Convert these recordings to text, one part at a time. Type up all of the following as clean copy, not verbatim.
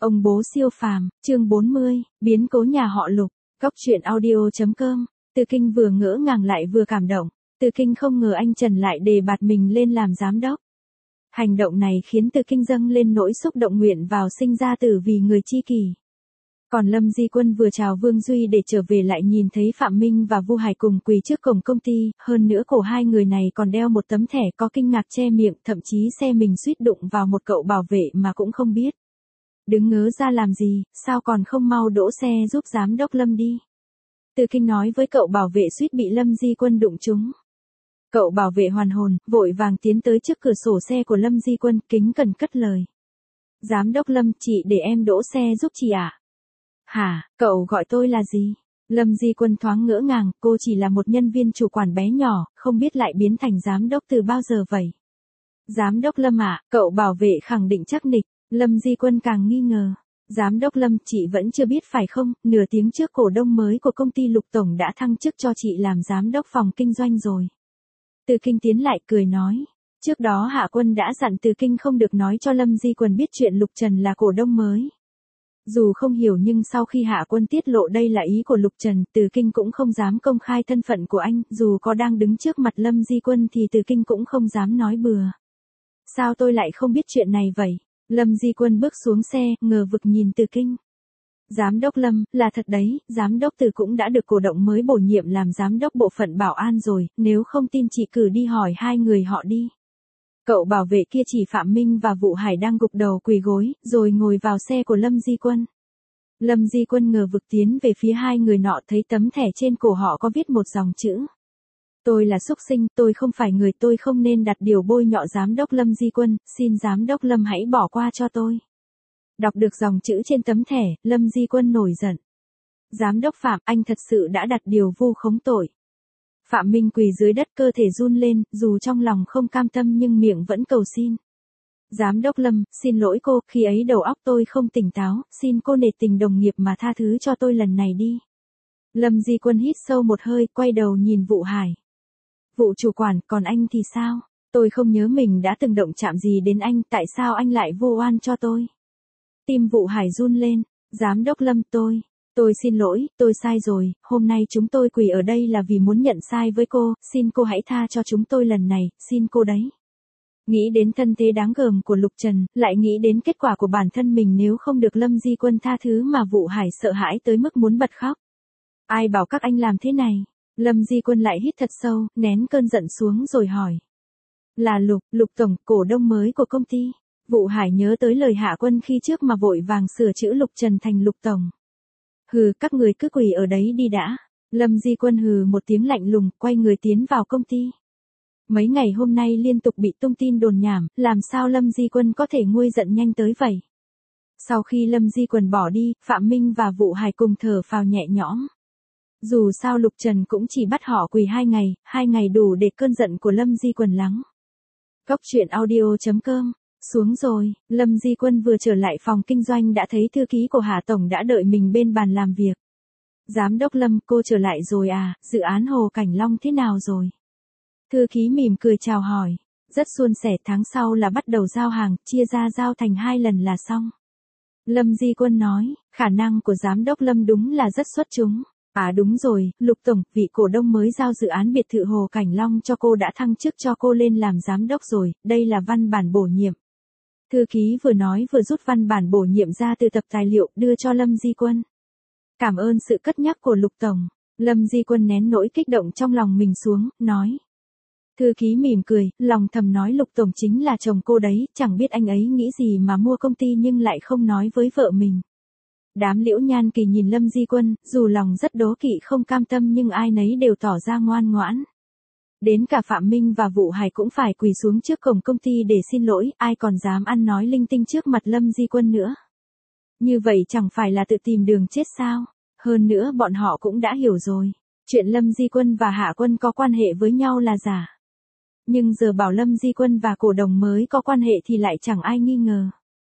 Ông bố siêu phàm, chương 40, biến cố nhà họ Lục, Cóc truyện audio.com. Từ Kinh vừa ngỡ ngàng lại vừa cảm động. Từ Kinh không ngờ anh Trần lại đề bạt mình lên làm giám đốc. Hành động này khiến Từ Kinh dâng lên nỗi xúc động nguyện vào sinh ra tử vì người chi kỷ. Còn Lâm Di Quân vừa chào Vương Duy để trở về lại nhìn thấy Phạm Minh và Vu Hải cùng quỳ trước cổng công ty, hơn nữa cổ hai người này còn đeo một tấm thẻ có kinh ngạc che miệng, thậm chí xe mình suýt đụng vào một cậu bảo vệ mà cũng không biết. Đứng ngớ ra làm gì, sao còn không mau đỗ xe giúp giám đốc Lâm đi. Từ Kinh nói với cậu bảo vệ suýt bị Lâm Di Quân đụng trúng. Cậu bảo vệ hoàn hồn, vội vàng tiến tới trước cửa sổ xe của Lâm Di Quân, kính cẩn cất lời. Giám đốc Lâm, chị để em đỗ xe giúp chị ạ. Hả, cậu gọi tôi là gì? Lâm Di Quân thoáng ngỡ ngàng, cô chỉ là một nhân viên chủ quản bé nhỏ, không biết lại biến thành giám đốc từ bao giờ vậy. Giám đốc Lâm ạ, cậu bảo vệ khẳng định chắc nịch. Lâm Di Quân càng nghi ngờ. Giám đốc Lâm, chị vẫn chưa biết phải không, nửa tiếng trước cổ đông mới của công ty Lục Tổng đã thăng chức cho chị làm giám đốc phòng kinh doanh rồi. Từ Kinh tiến lại cười nói. Trước đó Hạ Quân đã dặn Từ Kinh không được nói cho Lâm Di Quân biết chuyện Lục Trần là cổ đông mới. Dù không hiểu nhưng sau khi Hạ Quân tiết lộ đây là ý của Lục Trần, Từ Kinh cũng không dám công khai thân phận của anh, dù có đang đứng trước mặt Lâm Di Quân thì Từ Kinh cũng không dám nói bừa. Sao tôi lại không biết chuyện này vậy? Lâm Di Quân bước xuống xe, ngờ vực nhìn Từ Kinh. Giám đốc Lâm, là thật đấy, giám đốc Từ cũng đã được cổ động mới bổ nhiệm làm giám đốc bộ phận bảo an rồi, nếu không tin chị cử đi hỏi hai người họ đi. Cậu bảo vệ kia chỉ Phạm Minh và Vụ Hải đang gục đầu quỳ gối, rồi ngồi vào xe của Lâm Di Quân. Lâm Di Quân ngờ vực tiến về phía hai người nọ, thấy tấm thẻ trên cổ họ có viết một dòng chữ. Tôi là súc sinh, tôi không phải người, tôi không nên đặt điều bôi nhọ giám đốc Lâm Di Quân, xin giám đốc Lâm hãy bỏ qua cho tôi. Đọc được dòng chữ trên tấm thẻ, Lâm Di Quân nổi giận. Giám đốc Phạm, anh thật sự đã đặt điều vu khống tội. Phạm Minh quỳ dưới đất, cơ thể run lên, dù trong lòng không cam tâm nhưng miệng vẫn cầu xin. Giám đốc Lâm, xin lỗi cô, khi ấy đầu óc tôi không tỉnh táo, xin cô nể tình đồng nghiệp mà tha thứ cho tôi lần này đi. Lâm Di Quân hít sâu một hơi, quay đầu nhìn Vụ Hải. Vụ chủ quản, còn anh thì sao? Tôi không nhớ mình đã từng động chạm gì đến anh, tại sao anh lại vu oan cho tôi? Tim Vụ Hải run lên. Giám đốc Lâm, tôi xin lỗi, tôi sai rồi, hôm nay chúng tôi quỳ ở đây là vì muốn nhận sai với cô, xin cô hãy tha cho chúng tôi lần này, xin cô đấy. Nghĩ đến thân thế đáng gờm của Lục Trần, lại nghĩ đến kết quả của bản thân mình nếu không được Lâm Di Quân tha thứ mà Vụ Hải sợ hãi tới mức muốn bật khóc. Ai bảo các anh làm thế này? Lâm Di Quân lại hít thật sâu, nén cơn giận xuống rồi hỏi. Là Lục Tổng, cổ đông mới của công ty. Vụ Hải nhớ tới lời Hạ Quân khi trước mà vội vàng sửa chữ Lục Trần thành Lục Tổng. Hừ, các người cứ quỳ ở đấy đi đã. Lâm Di Quân hừ một tiếng lạnh lùng, quay người tiến vào công ty. Mấy ngày hôm nay liên tục bị tung tin đồn nhảm, làm sao Lâm Di Quân có thể nguôi giận nhanh tới vậy? Sau khi Lâm Di Quân bỏ đi, Phạm Minh và Vụ Hải cùng thở phào nhẹ nhõm. Dù sao Lục Trần cũng chỉ bắt họ quỳ 2 ngày đủ để cơn giận của Lâm Di Quân lắng. Cóc truyện audio.com. Xuống rồi, Lâm Di Quân vừa trở lại phòng kinh doanh đã thấy thư ký của Hạ Tổng đã đợi mình bên bàn làm việc. Giám đốc Lâm, cô trở lại rồi à, dự án Hồ Cảnh Long thế nào rồi? Thư ký mỉm cười chào hỏi. Rất suôn sẻ, tháng sau là bắt đầu giao hàng, chia ra giao thành 2 lần là xong. Lâm Di Quân nói, khả năng của giám đốc Lâm đúng là rất xuất chúng. À đúng rồi, Lục Tổng, vị cổ đông mới giao dự án biệt thự Hồ Cảnh Long cho cô đã thăng chức cho cô lên làm giám đốc rồi, đây là văn bản bổ nhiệm. Thư ký vừa nói vừa rút văn bản bổ nhiệm ra từ tập tài liệu đưa cho Lâm Di Quân. Cảm ơn sự cất nhắc của Lục Tổng. Lâm Di Quân nén nỗi kích động trong lòng mình xuống, nói. Thư ký mỉm cười, lòng thầm nói Lục Tổng chính là chồng cô đấy, chẳng biết anh ấy nghĩ gì mà mua công ty nhưng lại không nói với vợ mình. Đám Liễu Nhan Kỳ nhìn Lâm Di Quân, dù lòng rất đố kỵ không cam tâm nhưng ai nấy đều tỏ ra ngoan ngoãn. Đến cả Phạm Minh và Vụ Hải cũng phải quỳ xuống trước cổng công ty để xin lỗi, ai còn dám ăn nói linh tinh trước mặt Lâm Di Quân nữa. Như vậy chẳng phải là tự tìm đường chết sao? Hơn nữa bọn họ cũng đã hiểu rồi. Chuyện Lâm Di Quân và Hạ Quân có quan hệ với nhau là giả. Nhưng giờ bảo Lâm Di Quân và cổ đông mới có quan hệ thì lại chẳng ai nghi ngờ.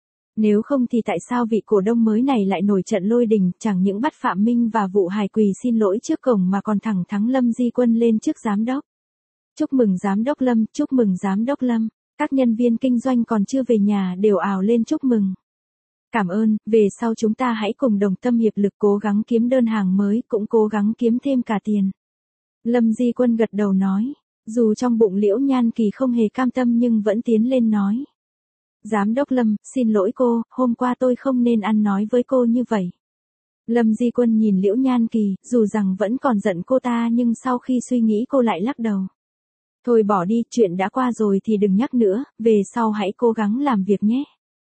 Nếu không thì tại sao vị cổ đông mới này lại nổi trận lôi đình, chẳng những bắt Phạm Minh và Vụ Hải quỳ xin lỗi trước cổng mà còn thẳng thắng Lâm Di Quân lên trước giám đốc. Chúc mừng giám đốc Lâm, chúc mừng giám đốc Lâm. Các nhân viên kinh doanh còn chưa về nhà đều ào lên chúc mừng. Cảm ơn, về sau chúng ta hãy cùng đồng tâm hiệp lực cố gắng kiếm đơn hàng mới, cũng cố gắng kiếm thêm cả tiền. Lâm Di Quân gật đầu nói, dù trong bụng Liễu Nhan Kỳ không hề cam tâm nhưng vẫn tiến lên nói. Giám đốc Lâm, xin lỗi cô, hôm qua tôi không nên ăn nói với cô như vậy. Lâm Di Quân nhìn Liễu Nhan Kỳ, dù rằng vẫn còn giận cô ta nhưng sau khi suy nghĩ cô lại lắc đầu. Thôi bỏ đi, chuyện đã qua rồi thì đừng nhắc nữa, về sau hãy cố gắng làm việc nhé.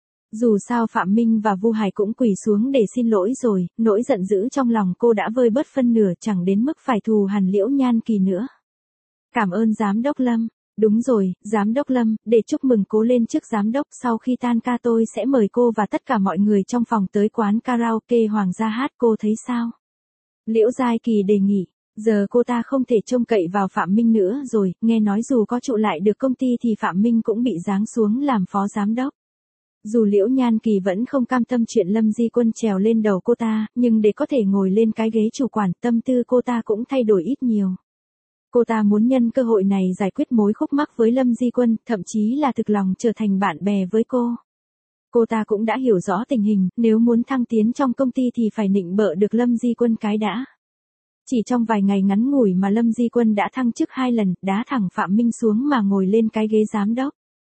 Dù sao Phạm Minh và Vu Hải cũng quỳ xuống để xin lỗi rồi, nỗi giận dữ trong lòng cô đã vơi bớt phân nửa, chẳng đến mức phải thù hằn Liễu Nhan Kỳ nữa. Cảm ơn Giám đốc Lâm. Đúng rồi, Giám đốc Lâm, để chúc mừng cô lên chức giám đốc, sau khi tan ca tôi sẽ mời cô và tất cả mọi người trong phòng tới quán karaoke Hoàng gia hát, cô thấy sao? Liễu Giai Kỳ đề nghị, giờ cô ta không thể trông cậy vào Phạm Minh nữa rồi, nghe nói dù có trụ lại được công ty thì Phạm Minh cũng bị giáng xuống làm phó giám đốc. Dù Liễu Nhan Kỳ vẫn không cam tâm chuyện Lâm Di Quân trèo lên đầu cô ta, nhưng để có thể ngồi lên cái ghế chủ quản, tâm tư cô ta cũng thay đổi ít nhiều. Cô ta muốn nhân cơ hội này giải quyết mối khúc mắc với Lâm Di Quân, thậm chí là thực lòng trở thành bạn bè với cô. Cô ta cũng đã hiểu rõ tình hình, nếu muốn thăng tiến trong công ty thì phải nịnh bợ được Lâm Di Quân cái đã. Chỉ trong vài ngày ngắn ngủi mà Lâm Di Quân đã thăng chức 2 lần, đá thẳng Phạm Minh xuống mà ngồi lên cái ghế giám đốc.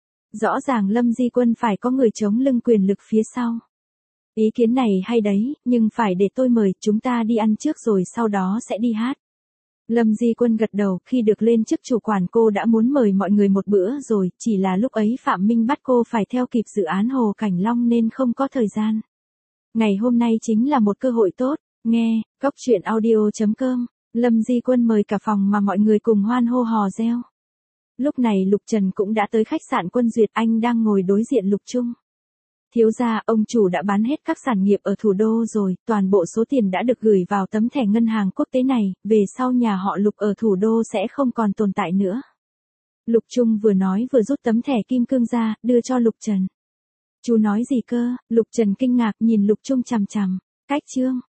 Rõ ràng Lâm Di Quân phải có người chống lưng quyền lực phía sau. Ý kiến này hay đấy, nhưng phải để tôi mời, chúng ta đi ăn trước rồi sau đó sẽ đi hát. Lâm Di Quân gật đầu, khi được lên chức chủ quản cô đã muốn mời mọi người một bữa rồi, chỉ là lúc ấy Phạm Minh bắt cô phải theo kịp dự án Hồ Cảnh Long nên không có thời gian. Ngày hôm nay chính là một cơ hội tốt, nghe, cóc truyện audio.com, Lâm Di Quân mời cả phòng mà mọi người cùng hoan hô hò reo. Lúc này Lục Trần cũng đã tới khách sạn Quân Duyệt, anh đang ngồi đối diện Lục Trung. Thiếu gia, ông chủ đã bán hết các sản nghiệp ở thủ đô rồi, toàn bộ số tiền đã được gửi vào tấm thẻ ngân hàng quốc tế này, về sau nhà họ Lục ở thủ đô sẽ không còn tồn tại nữa. Lục Trung vừa nói vừa rút tấm thẻ kim cương ra, đưa cho Lục Trần. Chú nói gì cơ? Lục Trần kinh ngạc nhìn Lục Trung chằm chằm. Cách chương.